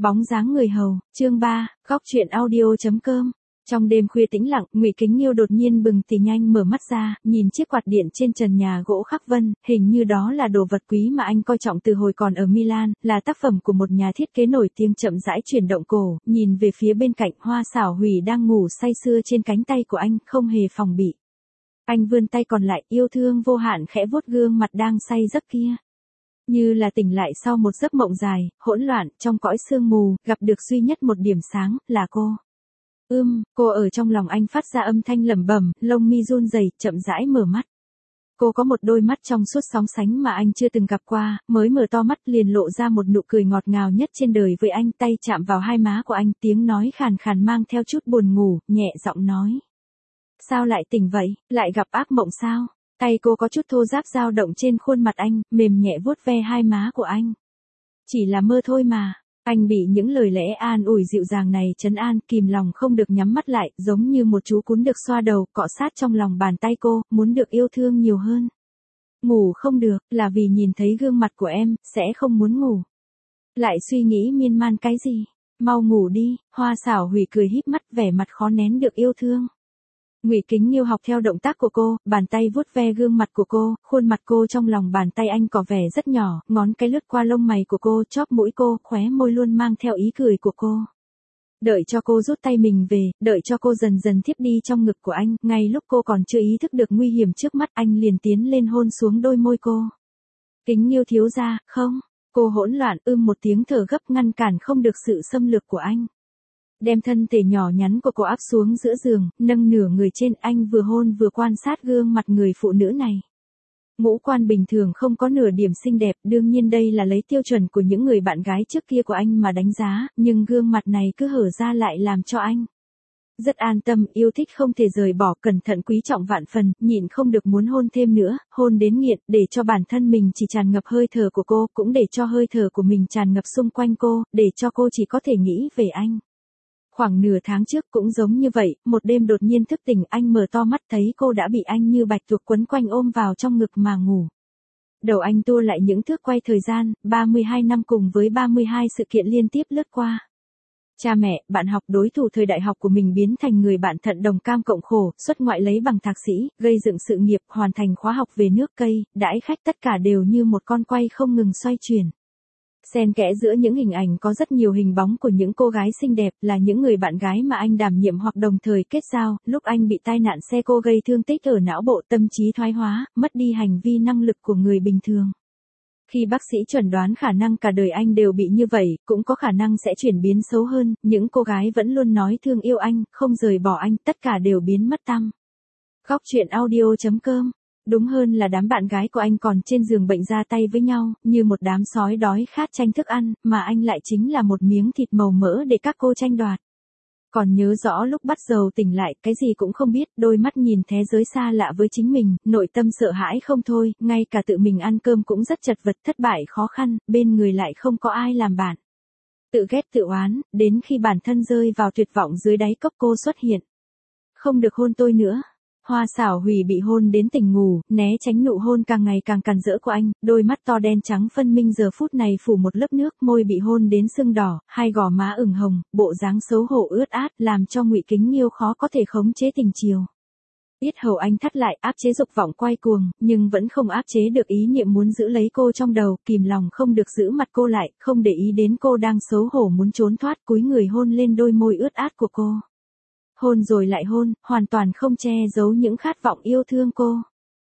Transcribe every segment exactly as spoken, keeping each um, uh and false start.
Bóng dáng người hầu, chương ba, góc truyện audio.com. Trong đêm khuya tĩnh lặng, Ngụy Kính Nghiêu đột nhiên bừng tỉnh nhanh mở mắt ra, nhìn chiếc quạt điện trên trần nhà gỗ khắc vân, hình như đó là đồ vật quý mà anh coi trọng từ hồi còn ở Milan, là tác phẩm của một nhà thiết kế nổi tiếng. Chậm rãi chuyển động cổ, nhìn về phía bên cạnh, Hoa Xảo Hủy đang ngủ say sưa trên cánh tay của anh, không hề phòng bị. Anh vươn tay còn lại, yêu thương vô hạn khẽ vuốt gương mặt đang say giấc kia. Như là tỉnh lại sau một giấc mộng dài, hỗn loạn, trong cõi sương mù, gặp được duy nhất một điểm sáng, là cô. Ưm, cô ở trong lòng anh phát ra âm thanh lẩm bẩm, lông mi run rẩy, chậm rãi mở mắt. Cô có một đôi mắt trong suốt sóng sánh mà anh chưa từng gặp qua, mới mở to mắt liền lộ ra một nụ cười ngọt ngào nhất trên đời với anh, tay chạm vào hai má của anh, tiếng nói khàn khàn mang theo chút buồn ngủ, nhẹ giọng nói. Sao lại tỉnh vậy, lại gặp ác mộng sao? Tay cô có chút thô ráp dao động trên khuôn mặt anh, mềm nhẹ vuốt ve hai má của anh. Chỉ là mơ thôi mà. Anh bị những lời lẽ an ủi dịu dàng này trấn an, kìm lòng không được nhắm mắt lại, giống như một chú cún được xoa đầu, cọ sát trong lòng bàn tay cô, muốn được yêu thương nhiều hơn. Ngủ không được, là vì nhìn thấy gương mặt của em, sẽ không muốn ngủ. Lại suy nghĩ miên man cái gì? Mau ngủ đi. Hoa Xảo Hủy cười híp mắt, vẻ mặt khó nén được yêu thương. Ngụy Kính Nghiêu học theo động tác của cô, bàn tay vuốt ve gương mặt của cô, khuôn mặt cô trong lòng bàn tay anh có vẻ rất nhỏ, ngón cái lướt qua lông mày của cô, chóp mũi cô, khóe môi luôn mang theo ý cười của cô. Đợi cho cô rút tay mình về, đợi cho cô dần dần thiếp đi trong ngực của anh, ngay lúc cô còn chưa ý thức được nguy hiểm trước mắt, anh liền tiến lên hôn xuống đôi môi cô. Kính Nghiêu thiếu gia, không, cô hỗn loạn ưm một tiếng thở gấp ngăn cản không được sự xâm lược của anh. Đem thân thể nhỏ nhắn của cô áp xuống giữa giường, nâng nửa người trên, anh vừa hôn vừa quan sát gương mặt người phụ nữ này. Ngũ quan bình thường không có nửa điểm xinh đẹp, đương nhiên đây là lấy tiêu chuẩn của những người bạn gái trước kia của anh mà đánh giá, nhưng gương mặt này cứ hở ra lại làm cho anh rất an tâm, yêu thích không thể rời bỏ, cẩn thận quý trọng vạn phần, nhịn không được muốn hôn thêm nữa, hôn đến nghiện, để cho bản thân mình chỉ tràn ngập hơi thở của cô, cũng để cho hơi thở của mình tràn ngập xung quanh cô, để cho cô chỉ có thể nghĩ về anh. Khoảng nửa tháng trước cũng giống như vậy, một đêm đột nhiên thức tỉnh, anh mở to mắt thấy cô đã bị anh như bạch tuộc quấn quanh ôm vào trong ngực mà ngủ. Đầu anh tua lại những thước quay thời gian, ba mươi hai năm cùng với ba mươi hai sự kiện liên tiếp lướt qua. Cha mẹ, bạn học, đối thủ thời đại học của mình biến thành người bạn thận đồng cam cộng khổ, xuất ngoại lấy bằng thạc sĩ, gây dựng sự nghiệp, hoàn thành khóa học về nước cây, đãi khách, tất cả đều như một con quay không ngừng xoay chuyển. Xen kẽ giữa những hình ảnh có rất nhiều hình bóng của những cô gái xinh đẹp, là những người bạn gái mà anh đảm nhiệm hoặc đồng thời kết giao. Lúc anh bị tai nạn xe cô gây thương tích ở não bộ, tâm trí thoái hóa, mất đi hành vi năng lực của người bình thường. Khi bác sĩ chuẩn đoán khả năng cả đời anh đều bị như vậy, cũng có khả năng sẽ chuyển biến xấu hơn, những cô gái vẫn luôn nói thương yêu anh, không rời bỏ anh, tất cả đều biến mất tăm. Góc truyện audio.com. Đúng hơn là đám bạn gái của anh còn trên giường bệnh ra tay với nhau, như một đám sói đói khát tranh thức ăn, mà anh lại chính là một miếng thịt màu mỡ để các cô tranh đoạt. Còn nhớ rõ lúc bắt đầu tỉnh lại, cái gì cũng không biết, đôi mắt nhìn thế giới xa lạ với chính mình, nội tâm sợ hãi không thôi, ngay cả tự mình ăn cơm cũng rất chật vật, thất bại khó khăn, bên người lại không có ai làm bạn. Tự ghét tự oán, đến khi bản thân rơi vào tuyệt vọng dưới đáy cốc cô xuất hiện. Không được hôn tôi nữa. Hoa Xảo Hủy bị hôn đến tỉnh ngủ, né tránh nụ hôn càng ngày càng càn rỡ của anh, đôi mắt to đen trắng phân minh giờ phút này phủ một lớp nước, môi bị hôn đến sưng đỏ, hai gò má ửng hồng, bộ dáng xấu hổ ướt át, làm cho Ngụy Kính Nghiêu khó có thể khống chế tình chiều. Yết hầu anh thắt lại, áp chế dục vọng quay cuồng, nhưng vẫn không áp chế được ý niệm muốn giữ lấy cô trong đầu, kìm lòng không được giữ mặt cô lại, không để ý đến cô đang xấu hổ muốn trốn thoát, cúi người hôn lên đôi môi ướt át của cô. Hôn rồi lại hôn, hoàn toàn không che giấu những khát vọng yêu thương cô.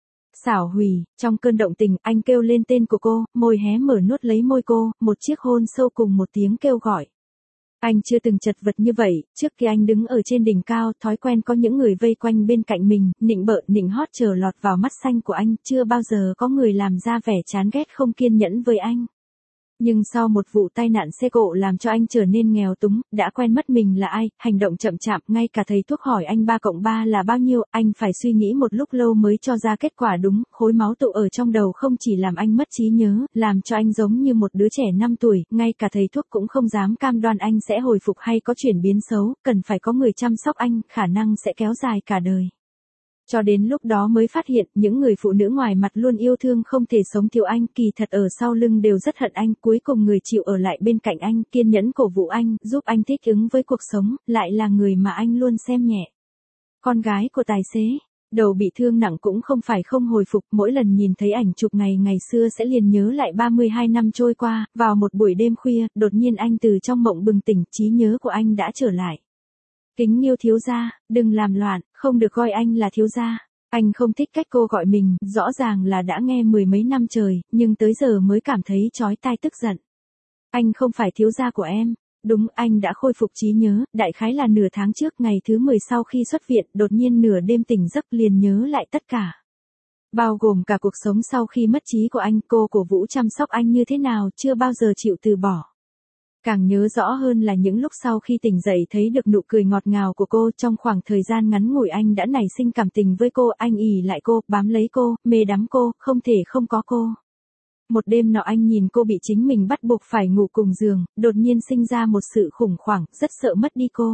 Xảo Hủy, trong cơn động tình, anh kêu lên tên của cô, môi hé mở nuốt lấy môi cô, một chiếc hôn sâu cùng một tiếng kêu gọi. Anh chưa từng chật vật như vậy, trước khi anh đứng ở trên đỉnh cao, thói quen có những người vây quanh bên cạnh mình, nịnh bợ nịnh hót chờ lọt vào mắt xanh của anh, chưa bao giờ có người làm ra vẻ chán ghét không kiên nhẫn với anh. Nhưng sau một vụ tai nạn xe cộ làm cho anh trở nên nghèo túng, đã quen mất mình là ai, hành động chậm chạp, ngay cả thầy thuốc hỏi anh ba cộng ba là bao nhiêu, anh phải suy nghĩ một lúc lâu mới cho ra kết quả đúng, khối máu tụ ở trong đầu không chỉ làm anh mất trí nhớ, làm cho anh giống như một đứa trẻ năm tuổi, ngay cả thầy thuốc cũng không dám cam đoan anh sẽ hồi phục hay có chuyển biến xấu, cần phải có người chăm sóc anh, khả năng sẽ kéo dài cả đời. Cho đến lúc đó mới phát hiện những người phụ nữ ngoài mặt luôn yêu thương không thể sống thiếu anh, kỳ thật ở sau lưng đều rất hận anh, cuối cùng người chịu ở lại bên cạnh anh, kiên nhẫn cổ vũ anh, giúp anh thích ứng với cuộc sống, lại là người mà anh luôn xem nhẹ. Con gái của tài xế, đầu bị thương nặng cũng không phải không hồi phục, mỗi lần nhìn thấy ảnh chụp ngày ngày xưa sẽ liền nhớ lại ba mươi hai năm trôi qua, vào một buổi đêm khuya, đột nhiên anh từ trong mộng bừng tỉnh, trí nhớ của anh đã trở lại. Kính Nghiêu thiếu gia, đừng làm loạn, không được gọi anh là thiếu gia. Anh không thích cách cô gọi mình, rõ ràng là đã nghe mười mấy năm trời, nhưng tới giờ mới cảm thấy chói tai tức giận. Anh không phải thiếu gia của em. Đúng, anh đã khôi phục trí nhớ, đại khái là nửa tháng trước, ngày thứ mười sau khi xuất viện, đột nhiên nửa đêm tỉnh giấc liền nhớ lại tất cả. Bao gồm cả cuộc sống sau khi mất trí của anh, cô cổ vũ chăm sóc anh như thế nào, chưa bao giờ chịu từ bỏ. Càng nhớ rõ hơn là những lúc sau khi tỉnh dậy thấy được nụ cười ngọt ngào của cô, trong khoảng thời gian ngắn ngủi anh đã nảy sinh cảm tình với cô, anh ỷ lại cô, bám lấy cô, mê đắm cô, không thể không có cô. Một đêm nọ anh nhìn cô bị chính mình bắt buộc phải ngủ cùng giường, đột nhiên sinh ra một sự khủng hoảng, rất sợ mất đi cô.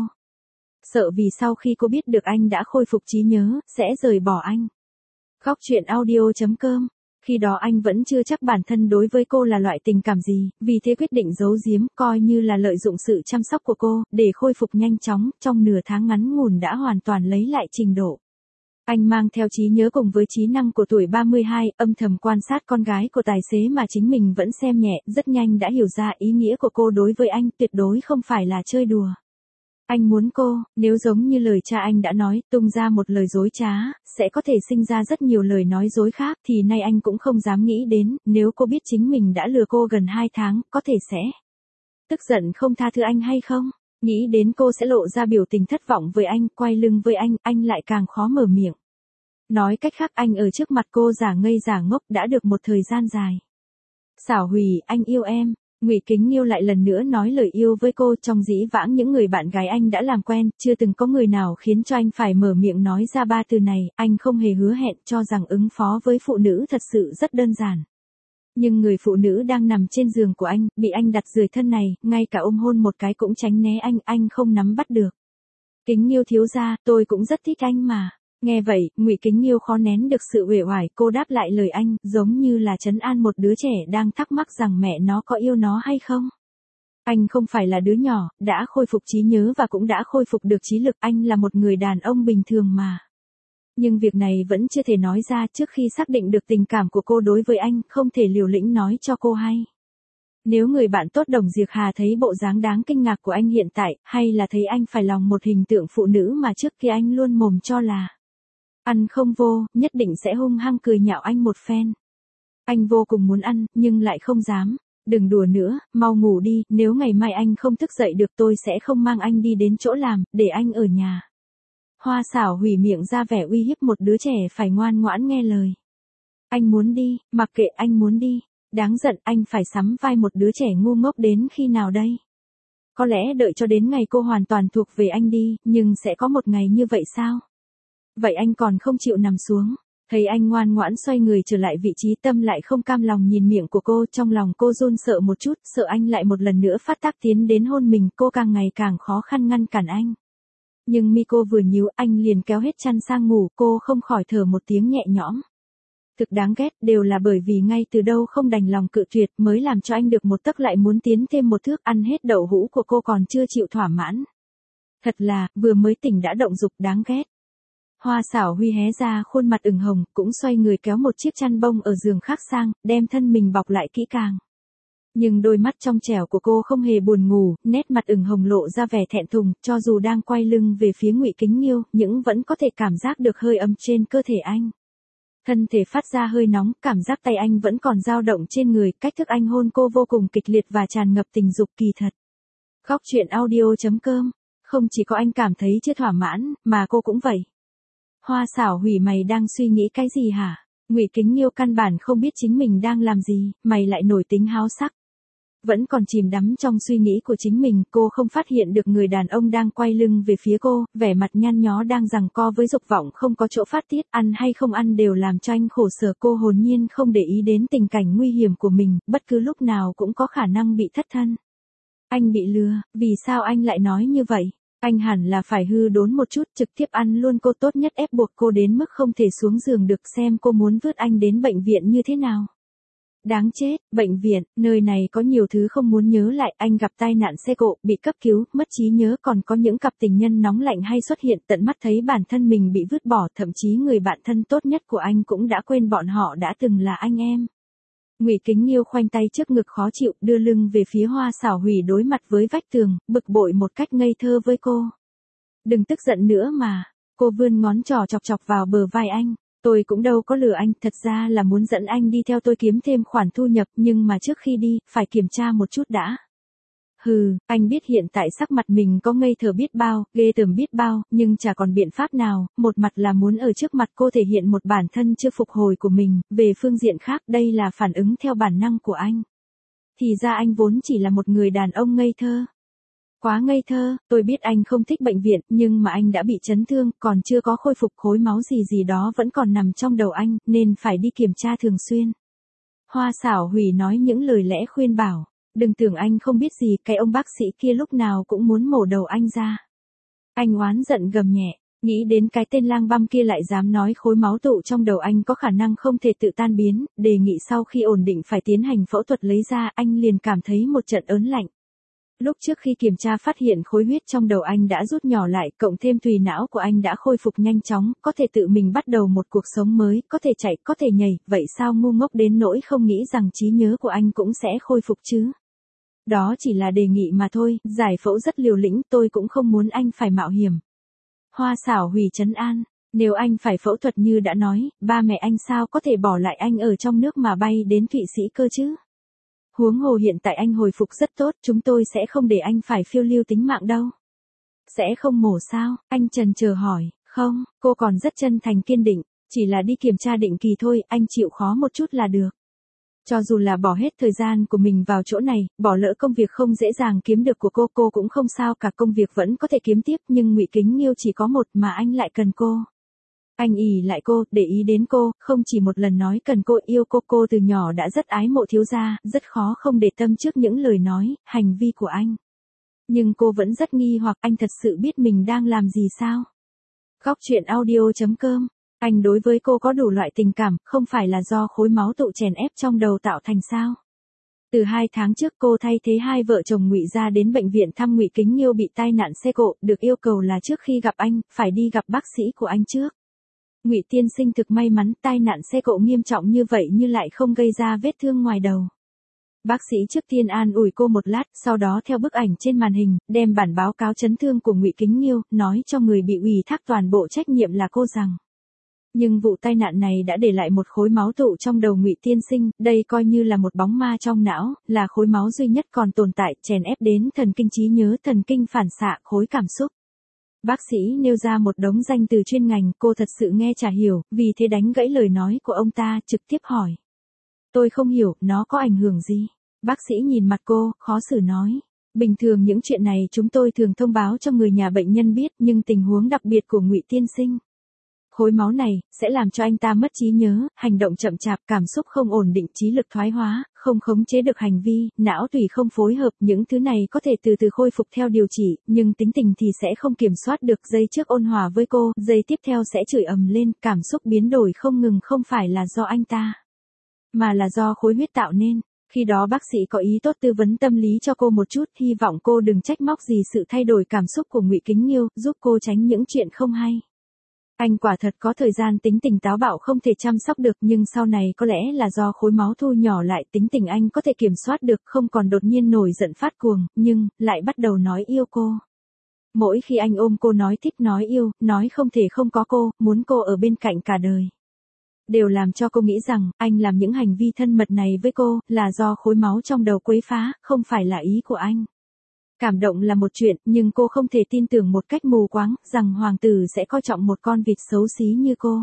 Sợ vì sau khi cô biết được anh đã khôi phục trí nhớ, sẽ rời bỏ anh. Khóc chuyện audio chấm com. Khi đó anh vẫn chưa chắc bản thân đối với cô là loại tình cảm gì, vì thế quyết định giấu giếm, coi như là lợi dụng sự chăm sóc của cô, để khôi phục nhanh chóng, trong nửa tháng ngắn ngủn đã hoàn toàn lấy lại trình độ. Anh mang theo trí nhớ cùng với trí năng của tuổi ba mươi hai, âm thầm quan sát con gái của tài xế mà chính mình vẫn xem nhẹ, rất nhanh đã hiểu ra ý nghĩa của cô đối với anh, tuyệt đối không phải là chơi đùa. Anh muốn cô, nếu giống như lời cha anh đã nói, tung ra một lời dối trá, sẽ có thể sinh ra rất nhiều lời nói dối khác, thì nay anh cũng không dám nghĩ đến, nếu cô biết chính mình đã lừa cô gần hai tháng, có thể sẽ tức giận không tha thứ anh hay không? Nghĩ đến cô sẽ lộ ra biểu tình thất vọng với anh, quay lưng với anh, anh lại càng khó mở miệng. Nói cách khác, anh ở trước mặt cô giả ngây giả ngốc đã được một thời gian dài. Xảo Hủy, anh yêu em. Ngụy Kính Nghiêu lại lần nữa nói lời yêu với cô, trong dĩ vãng những người bạn gái anh đã làm quen, chưa từng có người nào khiến cho anh phải mở miệng nói ra ba từ này, anh không hề hứa hẹn, cho rằng ứng phó với phụ nữ thật sự rất đơn giản. Nhưng người phụ nữ đang nằm trên giường của anh, bị anh đặt dưới thân này, ngay cả ôm hôn một cái cũng tránh né anh, anh không nắm bắt được. Kính Nghiêu thiếu gia, tôi cũng rất thích anh mà. Nghe vậy, Ngụy Kính Nghiêu khó nén được sự uể oải, cô đáp lại lời anh, giống như là trấn an một đứa trẻ đang thắc mắc rằng mẹ nó có yêu nó hay không. Anh không phải là đứa nhỏ, đã khôi phục trí nhớ và cũng đã khôi phục được trí lực, anh là một người đàn ông bình thường mà. Nhưng việc này vẫn chưa thể nói ra, trước khi xác định được tình cảm của cô đối với anh, không thể liều lĩnh nói cho cô hay. Nếu người bạn tốt Đồng Diệc Hà thấy bộ dáng đáng kinh ngạc của anh hiện tại, hay là thấy anh phải lòng một hình tượng phụ nữ mà trước kia anh luôn mồm cho là ăn không vô, nhất định sẽ hung hăng cười nhạo anh một phen. Anh vô cùng muốn ăn, nhưng lại không dám. Đừng đùa nữa, mau ngủ đi, nếu ngày mai anh không thức dậy được tôi sẽ không mang anh đi đến chỗ làm, để anh ở nhà. Hoa Xảo Hủy miệng ra vẻ uy hiếp một đứa trẻ phải ngoan ngoãn nghe lời. Anh muốn đi, mặc kệ anh muốn đi. Đáng giận, anh phải sắm vai một đứa trẻ ngu ngốc đến khi nào đây? Có lẽ đợi cho đến ngày cô hoàn toàn thuộc về anh đi, nhưng sẽ có một ngày như vậy sao? Vậy anh còn không chịu nằm xuống. Thấy anh ngoan ngoãn xoay người trở lại vị trí, Tâm lại không cam lòng nhìn miệng của cô, trong lòng cô run sợ một chút, sợ anh lại một lần nữa phát tác tiến đến hôn mình, cô càng ngày càng khó khăn ngăn cản anh. Nhưng mi cô vừa nhíu, anh liền kéo hết chăn sang ngủ, cô không khỏi thở một tiếng nhẹ nhõm. Thực đáng ghét, đều là bởi vì ngay từ đâu không đành lòng cự tuyệt mới làm cho anh được một tấc lại muốn tiến thêm một thước, ăn hết đậu hũ của cô còn chưa chịu thỏa mãn. Thật là, vừa mới tỉnh đã động dục, đáng ghét. Hoa Xảo Huy hé ra khuôn mặt ửng hồng, cũng xoay người kéo một chiếc chăn bông ở giường khác sang, đem thân mình bọc lại kỹ càng. Nhưng đôi mắt trong trẻo của cô không hề buồn ngủ, nét mặt ửng hồng lộ ra vẻ thẹn thùng, cho dù đang quay lưng về phía Ngụy Kính Nghiêu, nhưng vẫn có thể cảm giác được hơi ấm trên cơ thể anh. Thân thể phát ra hơi nóng, cảm giác tay anh vẫn còn dao động trên người, cách thức anh hôn cô vô cùng kịch liệt và tràn ngập tình dục kỳ thật. Khóc chuyện audio chấm com, không chỉ có anh cảm thấy chưa thỏa mãn, mà cô cũng vậy. Hoa Xảo Hủy, mày đang suy nghĩ cái gì hả? Ngụy Kính Nghiêu căn bản không biết chính mình đang làm gì, mày lại nổi tính háo sắc. Vẫn còn chìm đắm trong suy nghĩ của chính mình, cô không phát hiện được người đàn ông đang quay lưng về phía cô, vẻ mặt nhăn nhó đang giằng co với dục vọng không có chỗ phát tiết, ăn hay không ăn đều làm cho anh khổ sở, cô hồn nhiên không để ý đến tình cảnh nguy hiểm của mình, bất cứ lúc nào cũng có khả năng bị thất thân. Anh bị lừa, vì sao anh lại nói như vậy? Anh hẳn là phải hư đốn một chút, trực tiếp ăn luôn cô, tốt nhất ép buộc cô đến mức không thể xuống giường được, xem cô muốn vứt anh đến bệnh viện như thế nào. Đáng chết, bệnh viện, nơi này có nhiều thứ không muốn nhớ lại, anh gặp tai nạn xe cộ, bị cấp cứu, mất trí nhớ, còn có những cặp tình nhân nóng lạnh hay xuất hiện, tận mắt thấy bản thân mình bị vứt bỏ, thậm chí người bạn thân tốt nhất của anh cũng đã quên bọn họ đã từng là anh em. Ngụy Kính Nghiêu khoanh tay trước ngực khó chịu, đưa lưng về phía Hoa Xảo Hủy, đối mặt với vách tường, bực bội một cách ngây thơ với cô. Đừng tức giận nữa mà. Cô vươn ngón trỏ chọc chọc vào bờ vai anh. Tôi cũng đâu có lừa anh, thật ra là muốn dẫn anh đi theo tôi kiếm thêm khoản thu nhập, nhưng mà trước khi đi, phải kiểm tra một chút đã. Hừ, anh biết hiện tại sắc mặt mình có ngây thơ biết bao, ghê tởm biết bao, nhưng chả còn biện pháp nào, một mặt là muốn ở trước mặt cô thể hiện một bản thân chưa phục hồi của mình, về phương diện khác đây là phản ứng theo bản năng của anh. Thì ra anh vốn chỉ là một người đàn ông ngây thơ. Quá ngây thơ, tôi biết anh không thích bệnh viện, nhưng mà anh đã bị chấn thương, còn chưa có khôi phục, khối máu gì gì đó vẫn còn nằm trong đầu anh, nên phải đi kiểm tra thường xuyên. Hoa Xảo Hủy nói những lời lẽ khuyên bảo. Đừng tưởng anh không biết gì, cái ông bác sĩ kia lúc nào cũng muốn mổ đầu anh ra. Anh oán giận gầm nhẹ, nghĩ đến cái tên lang băm kia lại dám nói khối máu tụ trong đầu anh có khả năng không thể tự tan biến, đề nghị sau khi ổn định phải tiến hành phẫu thuật lấy ra, anh liền cảm thấy một trận ớn lạnh. Lúc trước khi kiểm tra phát hiện khối huyết trong đầu anh đã rút nhỏ lại, cộng thêm tùy não của anh đã khôi phục nhanh chóng, có thể tự mình bắt đầu một cuộc sống mới, có thể chạy, có thể nhảy, vậy sao ngu ngốc đến nỗi không nghĩ rằng trí nhớ của anh cũng sẽ khôi phục chứ? Đó chỉ là đề nghị mà thôi, giải phẫu rất liều lĩnh, tôi cũng không muốn anh phải mạo hiểm. Hoa Xảo Hủy trấn an, nếu anh phải phẫu thuật như đã nói, ba mẹ anh sao có thể bỏ lại anh ở trong nước mà bay đến Thụy Sĩ cơ chứ? Huống hồ hiện tại anh hồi phục rất tốt, chúng tôi sẽ không để anh phải phiêu lưu tính mạng đâu. Sẽ không mổ sao? Anh trần chờ hỏi, không, cô còn rất chân thành kiên định, chỉ là đi kiểm tra định kỳ thôi, anh chịu khó một chút là được. Cho dù là bỏ hết thời gian của mình vào chỗ này, bỏ lỡ công việc không dễ dàng kiếm được của cô, cô cũng không sao cả, công việc vẫn có thể kiếm tiếp, nhưng Ngụy Kính Nghiêu chỉ có một mà anh lại cần cô. Anh ỷ lại cô, để ý đến cô, không chỉ một lần nói cần cô, yêu cô, cô từ nhỏ đã rất ái mộ thiếu gia, rất khó không để tâm trước những lời nói, hành vi của anh. Nhưng cô vẫn rất nghi hoặc anh thật sự biết mình đang làm gì sao? Góc truyện audio chấm com. Anh đối với cô có đủ loại tình cảm, không phải là do khối máu tụ chèn ép trong đầu tạo thành sao? Từ hai tháng trước cô thay thế hai vợ chồng Ngụy gia đến bệnh viện thăm Ngụy Kính Nghiêu bị tai nạn xe cộ, được yêu cầu là trước khi gặp anh, phải đi gặp bác sĩ của anh trước. Ngụy tiên sinh thực may mắn, tai nạn xe cộ nghiêm trọng như vậy nhưng lại không gây ra vết thương ngoài đầu. Bác sĩ trước tiên an ủi cô một lát, sau đó theo bức ảnh trên màn hình, đem bản báo cáo chấn thương của Ngụy Kính Nghiêu, nói cho người bị ủy thác toàn bộ trách nhiệm là cô rằng. Nhưng vụ tai nạn này đã để lại một khối máu tụ trong đầu Ngụy tiên sinh, đây coi như là một bóng ma trong não, là khối máu duy nhất còn tồn tại, chèn ép đến thần kinh trí nhớ, thần kinh phản xạ, khối cảm xúc. Bác sĩ nêu ra một đống danh từ chuyên ngành, cô thật sự nghe chả hiểu, vì thế đánh gãy lời nói của ông ta, trực tiếp hỏi. Tôi không hiểu, nó có ảnh hưởng gì? Bác sĩ nhìn mặt cô, khó xử nói. Bình thường những chuyện này chúng tôi thường thông báo cho người nhà bệnh nhân biết, nhưng tình huống đặc biệt của Ngụy tiên sinh. Khối máu này, sẽ làm cho anh ta mất trí nhớ, hành động chậm chạp, cảm xúc không ổn định, trí lực thoái hóa, không khống chế được hành vi, não tủy không phối hợp, những thứ này có thể từ từ khôi phục theo điều trị, nhưng tính tình thì sẽ không kiểm soát được, giây trước ôn hòa với cô, giây tiếp theo sẽ chửi ầm lên, cảm xúc biến đổi không ngừng, không phải là do anh ta, mà là do khối huyết tạo nên. Khi đó bác sĩ có ý tốt tư vấn tâm lý cho cô một chút, hy vọng cô đừng trách móc gì sự thay đổi cảm xúc của Ngụy Kính Nghiêu, giúp cô tránh những chuyện không hay. Anh quả thật có thời gian tính tình táo bạo không thể chăm sóc được, nhưng sau này có lẽ là do khối máu thu nhỏ lại, tính tình anh có thể kiểm soát được, không còn đột nhiên nổi giận phát cuồng, nhưng lại bắt đầu nói yêu cô. Mỗi khi anh ôm cô nói thích, nói yêu, nói không thể không có cô, muốn cô ở bên cạnh cả đời. Đều làm cho cô nghĩ rằng, anh làm những hành vi thân mật này với cô, là do khối máu trong đầu quấy phá, không phải là ý của anh. Cảm động là một chuyện, nhưng cô không thể tin tưởng một cách mù quáng, rằng hoàng tử sẽ coi trọng một con vịt xấu xí như cô.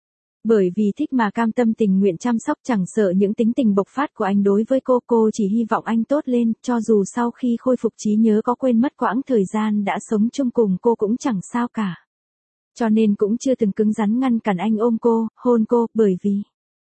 Bởi vì thích mà cam tâm tình nguyện chăm sóc, chẳng sợ những tính tình bộc phát của anh đối với cô, cô chỉ hy vọng anh tốt lên, cho dù sau khi khôi phục trí nhớ có quên mất quãng thời gian đã sống chung cùng cô cũng chẳng sao cả. Cho nên cũng chưa từng cứng rắn ngăn cản anh ôm cô, hôn cô, bởi vì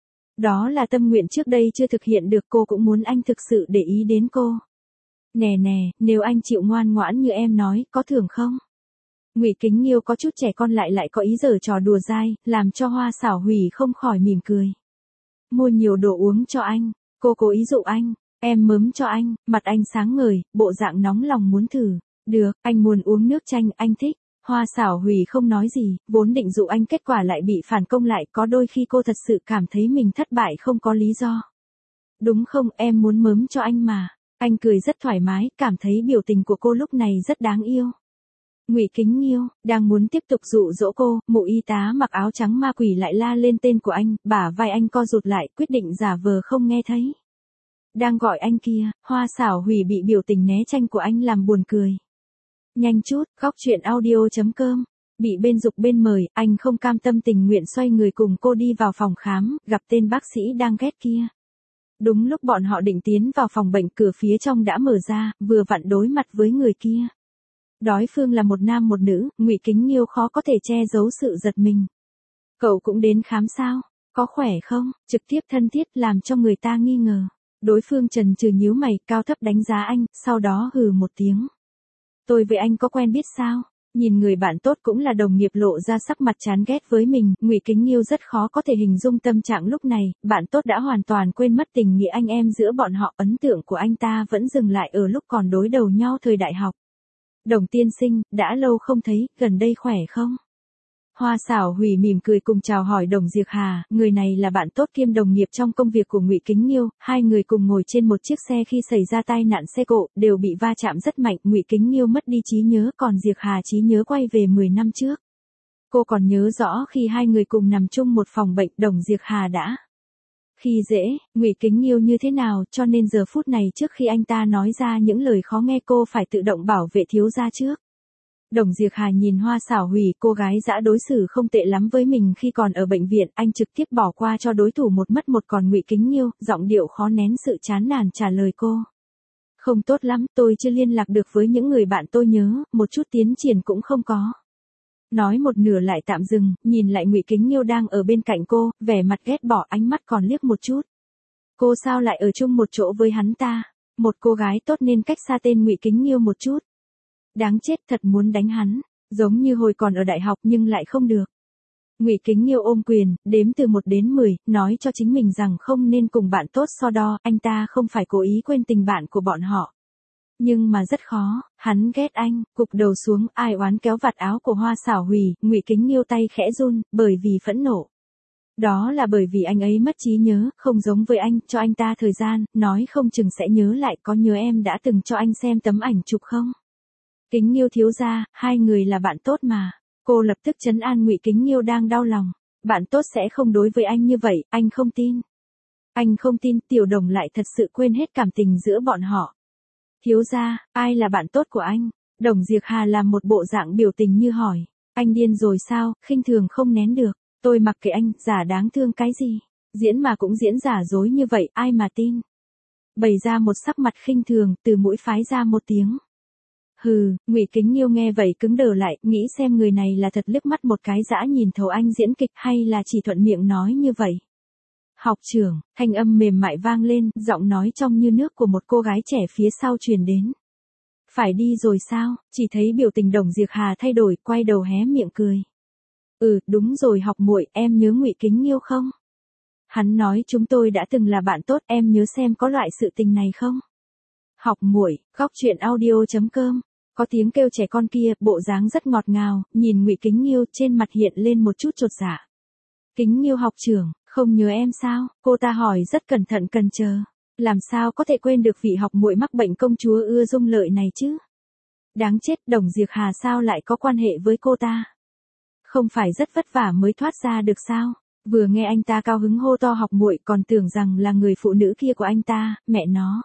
đó là tâm nguyện trước đây chưa thực hiện được, cô cũng muốn anh thực sự để ý đến cô. Nè nè, nếu anh chịu ngoan ngoãn như em nói, có thưởng không? Ngụy Kính Nghiêu có chút trẻ con lại lại có ý giở trò đùa dai, làm cho Hoa Xảo Hủy không khỏi mỉm cười. Mua nhiều đồ uống cho anh, cô cố ý dụ anh, em mớm cho anh, mặt anh sáng ngời, bộ dạng nóng lòng muốn thử. Được, anh muốn uống nước chanh, anh thích. Hoa Xảo Hủy không nói gì, vốn định dụ anh kết quả lại bị phản công lại, có đôi khi cô thật sự cảm thấy mình thất bại không có lý do. Đúng không, em muốn mớm cho anh mà. Anh cười rất thoải mái, cảm thấy biểu tình của cô lúc này rất đáng yêu. Ngụy Kính Nghiêu đang muốn tiếp tục dụ dỗ cô, mụ y tá mặc áo trắng ma quỷ lại la lên tên của anh, bả vai anh co rụt lại, quyết định giả vờ không nghe thấy. Đang gọi anh kia, Hoa Xảo Hủy bị biểu tình né tránh của anh làm buồn cười. Nhanh chút, góc truyện audio chấm com. Bị bên dục bên mời, anh không cam tâm tình nguyện xoay người cùng cô đi vào phòng khám, gặp tên bác sĩ đang ghét kia. Đúng lúc bọn họ định tiến vào phòng bệnh, cửa phía trong đã mở ra, vừa vặn đối mặt với người kia. Đối phương là một nam một nữ, Ngụy Kính Nghiêu khó có thể che giấu sự giật mình. Cậu cũng đến khám sao? Có khỏe không? Trực tiếp thân thiết làm cho người ta nghi ngờ. Đối phương trần trừ nhíu mày, cao thấp đánh giá anh, sau đó hừ một tiếng. Tôi với anh có quen biết sao? Nhìn người bạn tốt cũng là đồng nghiệp lộ ra sắc mặt chán ghét với mình, Ngụy Kính Nghiêu rất khó có thể hình dung tâm trạng lúc này, bạn tốt đã hoàn toàn quên mất tình nghĩa anh em giữa bọn họ, ấn tượng của anh ta vẫn dừng lại ở lúc còn đối đầu nhau thời đại học. Đồng tiên sinh, đã lâu không thấy, gần đây khỏe không? Hoa Xảo Hủy mỉm cười cùng chào hỏi Đồng Diệc Hà, người này là bạn tốt kiêm đồng nghiệp trong công việc của Ngụy Kính Nghiêu, hai người cùng ngồi trên một chiếc xe khi xảy ra tai nạn xe cộ, đều bị va chạm rất mạnh, Ngụy Kính Nghiêu mất đi trí nhớ, còn Diệc Hà trí nhớ quay về mười năm trước. Cô còn nhớ rõ khi hai người cùng nằm chung một phòng bệnh, Đồng Diệc Hà đã khi dễ Ngụy Kính Nghiêu như thế nào, cho nên giờ phút này trước khi anh ta nói ra những lời khó nghe cô phải tự động bảo vệ thiếu gia trước. Đồng Diệc Hà nhìn Hoa Xảo Hủy, cô gái dã đối xử không tệ lắm với mình khi còn ở bệnh viện, anh trực tiếp bỏ qua cho đối thủ một mất một, còn Ngụy Kính Nghiêu, giọng điệu khó nén sự chán nản trả lời cô. Không tốt lắm, tôi chưa liên lạc được với những người bạn tôi nhớ, một chút tiến triển cũng không có. Nói một nửa lại tạm dừng, nhìn lại Ngụy Kính Nghiêu đang ở bên cạnh cô, vẻ mặt ghét bỏ, ánh mắt còn liếc một chút. Cô sao lại ở chung một chỗ với hắn ta? Một cô gái tốt nên cách xa tên Ngụy Kính Nghiêu một chút. Đáng chết, thật muốn đánh hắn, giống như hồi còn ở đại học nhưng lại không được. Ngụy Kính Nghiêu ôm quyền, đếm từ một đến mười, nói cho chính mình rằng không nên cùng bạn tốt so đo, anh ta không phải cố ý quên tình bạn của bọn họ. Nhưng mà rất khó, hắn ghét anh, cụp đầu xuống, ai oán kéo vạt áo của Hoa Xảo Hủy, Ngụy Kính Nghiêu tay khẽ run, bởi vì phẫn nộ. Đó là bởi vì anh ấy mất trí nhớ, không giống với anh, cho anh ta thời gian, nói không chừng sẽ nhớ lại, có nhớ em đã từng cho anh xem tấm ảnh chụp không? Kính Nghiêu thiếu gia, hai người là bạn tốt mà. Cô lập tức trấn an Ngụy Kính Nghiêu đang đau lòng. Bạn tốt sẽ không đối với anh như vậy, anh không tin. Anh không tin, Tiểu Đồng lại thật sự quên hết cảm tình giữa bọn họ. Thiếu gia, ai là bạn tốt của anh? Đồng Diệc Hà làm một bộ dạng biểu tình như hỏi. Anh điên rồi sao, khinh thường không nén được. Tôi mặc kệ anh, giả đáng thương cái gì? Diễn mà cũng diễn giả dối như vậy, ai mà tin? Bày ra một sắc mặt khinh thường, từ mũi phái ra một tiếng. Hừ, Ngụy Kính Nghiêu nghe vậy cứng đờ lại, nghĩ xem người này là thật liếc mắt một cái dã nhìn thấu anh diễn kịch hay là chỉ thuận miệng nói như vậy. Học trưởng, thanh âm mềm mại vang lên, giọng nói trong như nước của một cô gái trẻ phía sau truyền đến. Phải đi rồi sao? Chỉ thấy biểu tình Đồng Diệc Hà thay đổi, quay đầu hé miệng cười. Ừ, đúng rồi học muội, em nhớ Ngụy Kính Nghiêu không? Hắn nói chúng tôi đã từng là bạn tốt, em nhớ xem có loại sự tình này không? Học muội, góc truyện audio chấm com. Có tiếng kêu trẻ con kia, bộ dáng rất ngọt ngào, nhìn Ngụy Kính Nghiêu, trên mặt hiện lên một chút chột dạ. Kính Nghiêu học trưởng, không nhớ em sao? Cô ta hỏi rất cẩn thận cần chờ. Làm sao có thể quên được vị học muội mắc bệnh công chúa ưa dung lợi này chứ? Đáng chết, Đồng Diệc Hà sao lại có quan hệ với cô ta? Không phải rất vất vả mới thoát ra được sao? Vừa nghe anh ta cao hứng hô to học muội, còn tưởng rằng là người phụ nữ kia của anh ta, mẹ nó.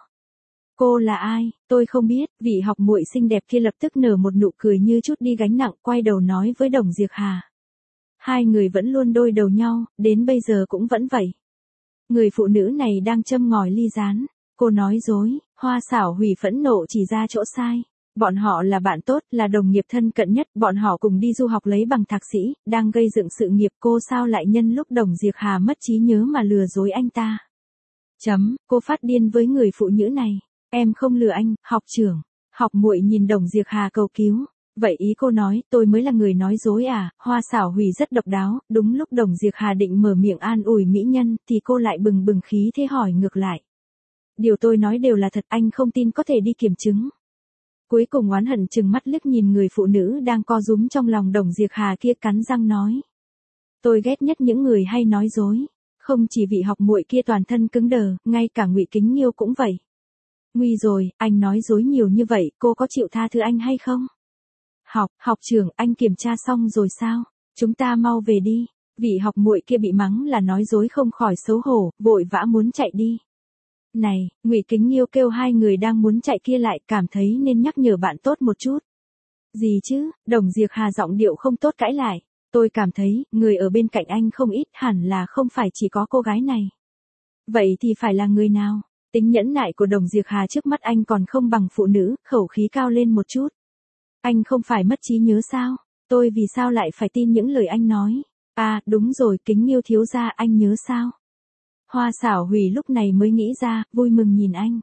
Cô là ai? Tôi không biết, vị học muội xinh đẹp kia lập tức nở một nụ cười như chút đi gánh nặng, quay đầu nói với Đồng Diệc Hà. Hai người vẫn luôn đôi đầu nhau, đến bây giờ cũng vẫn vậy. Người phụ nữ này đang châm ngòi ly gián. Cô nói dối, Hoa Xảo Hủy phẫn nộ chỉ ra chỗ sai. Bọn họ là bạn tốt, là đồng nghiệp thân cận nhất, bọn họ cùng đi du học lấy bằng thạc sĩ, đang gây dựng sự nghiệp, cô sao lại nhân lúc Đồng Diệc Hà mất trí nhớ mà lừa dối anh ta. Chấm, cô phát điên với người phụ nữ này. Em không lừa anh, học trưởng. Học muội nhìn Đồng Diệc Hà cầu cứu. Vậy ý cô nói tôi mới là người nói dối à? Hoa Xảo Hủy rất độc đáo, đúng lúc Đồng Diệp Hà định mở miệng an ủi mỹ nhân, thì cô lại bừng bừng khí thế hỏi ngược lại. Điều tôi nói đều là thật, anh không tin có thể đi kiểm chứng. Cuối cùng oán hận trừng mắt liếc nhìn người phụ nữ đang co rúm trong lòng Đồng Diệp Hà kia, cắn răng nói. Tôi ghét nhất những người hay nói dối. Không chỉ vị học muội kia toàn thân cứng đờ, ngay cả Ngụy Kính Nghiêu cũng vậy. Nguy rồi, anh nói dối nhiều như vậy, cô có chịu tha thứ anh hay không? Học, học trưởng, anh kiểm tra xong rồi sao? Chúng ta mau về đi. Vị học muội kia bị mắng là nói dối không khỏi xấu hổ, vội vã muốn chạy đi. Này, Ngụy Kính Nghiêu kêu hai người đang muốn chạy kia lại, cảm thấy nên nhắc nhở bạn tốt một chút. Gì chứ? Đồng Diệp Hà giọng điệu không tốt cãi lại. Tôi cảm thấy, người ở bên cạnh anh không ít, hẳn là không phải chỉ có cô gái này. Vậy thì phải là người nào? Tính nhẫn nại của Đồng Diệp Hà trước mắt anh còn không bằng phụ nữ, khẩu khí cao lên một chút. Anh không phải mất trí nhớ sao? Tôi vì sao lại phải tin những lời anh nói? À, đúng rồi, Kính Nghiêu thiếu gia, anh nhớ sao? Hoa Xảo Hủy lúc này mới nghĩ ra, vui mừng nhìn anh.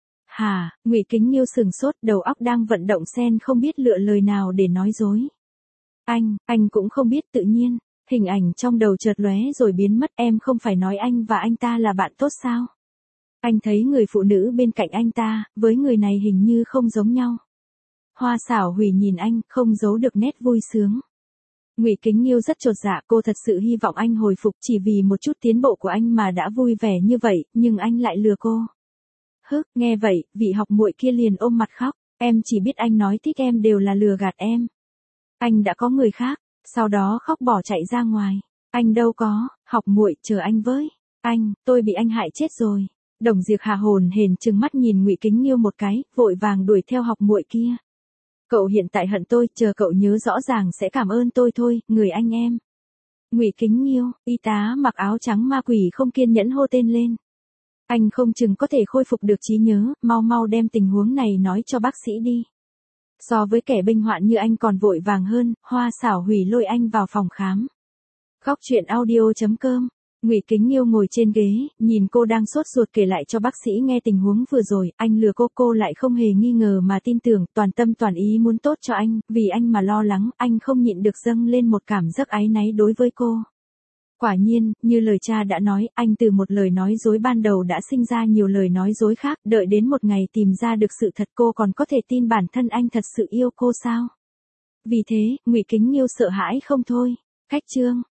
Hả? Ngụy Kính Nghiêu sừng sốt, đầu óc đang vận động xen không biết lựa lời nào để nói dối. Anh, anh cũng không biết, tự nhiên, hình ảnh trong đầu chợt lóe rồi biến mất. Em không phải nói anh và anh ta là bạn tốt sao? Anh thấy người phụ nữ bên cạnh anh ta, với người này hình như không giống nhau. Hoa Xảo Hủy nhìn anh, không giấu được nét vui sướng. Ngụy Kính Nghiêu rất chột dạ, cô thật sự hy vọng anh hồi phục chỉ vì một chút tiến bộ của anh mà đã vui vẻ như vậy, nhưng anh lại lừa cô. Hức, nghe vậy, vị học muội kia liền ôm mặt khóc, em chỉ biết anh nói thích em đều là lừa gạt em. Anh đã có người khác, sau đó khóc bỏ chạy ra ngoài. Anh đâu có, học muội, chờ anh với. Anh, tôi bị anh hại chết rồi. Đồng Diệp Hà hồn hển trừng mắt nhìn Ngụy Kính Nghiêu một cái, vội vàng đuổi theo học muội kia. Cậu hiện tại hận tôi, chờ cậu nhớ rõ ràng sẽ cảm ơn tôi thôi, người anh em. Ngụy Kính Nghiêu, y tá mặc áo trắng ma quỷ không kiên nhẫn hô tên lên. Anh không chừng có thể khôi phục được trí nhớ, mau mau đem tình huống này nói cho bác sĩ đi. So với kẻ bệnh hoạn như anh còn vội vàng hơn, Hoa Xảo Hủy lôi anh vào phòng khám. Góc truyện audio chấm com. Ngụy Kính Nghiêu ngồi trên ghế, nhìn cô đang sốt ruột kể lại cho bác sĩ nghe tình huống vừa rồi, anh lừa cô, cô lại không hề nghi ngờ mà tin tưởng, toàn tâm toàn ý muốn tốt cho anh, vì anh mà lo lắng, anh không nhịn được dâng lên một cảm giác áy náy đối với cô. Quả nhiên, như lời cha đã nói, anh từ một lời nói dối ban đầu đã sinh ra nhiều lời nói dối khác, đợi đến một ngày tìm ra được sự thật cô còn có thể tin bản thân anh thật sự yêu cô sao? Vì thế, Ngụy Kính Nghiêu sợ hãi không thôi. Cách chương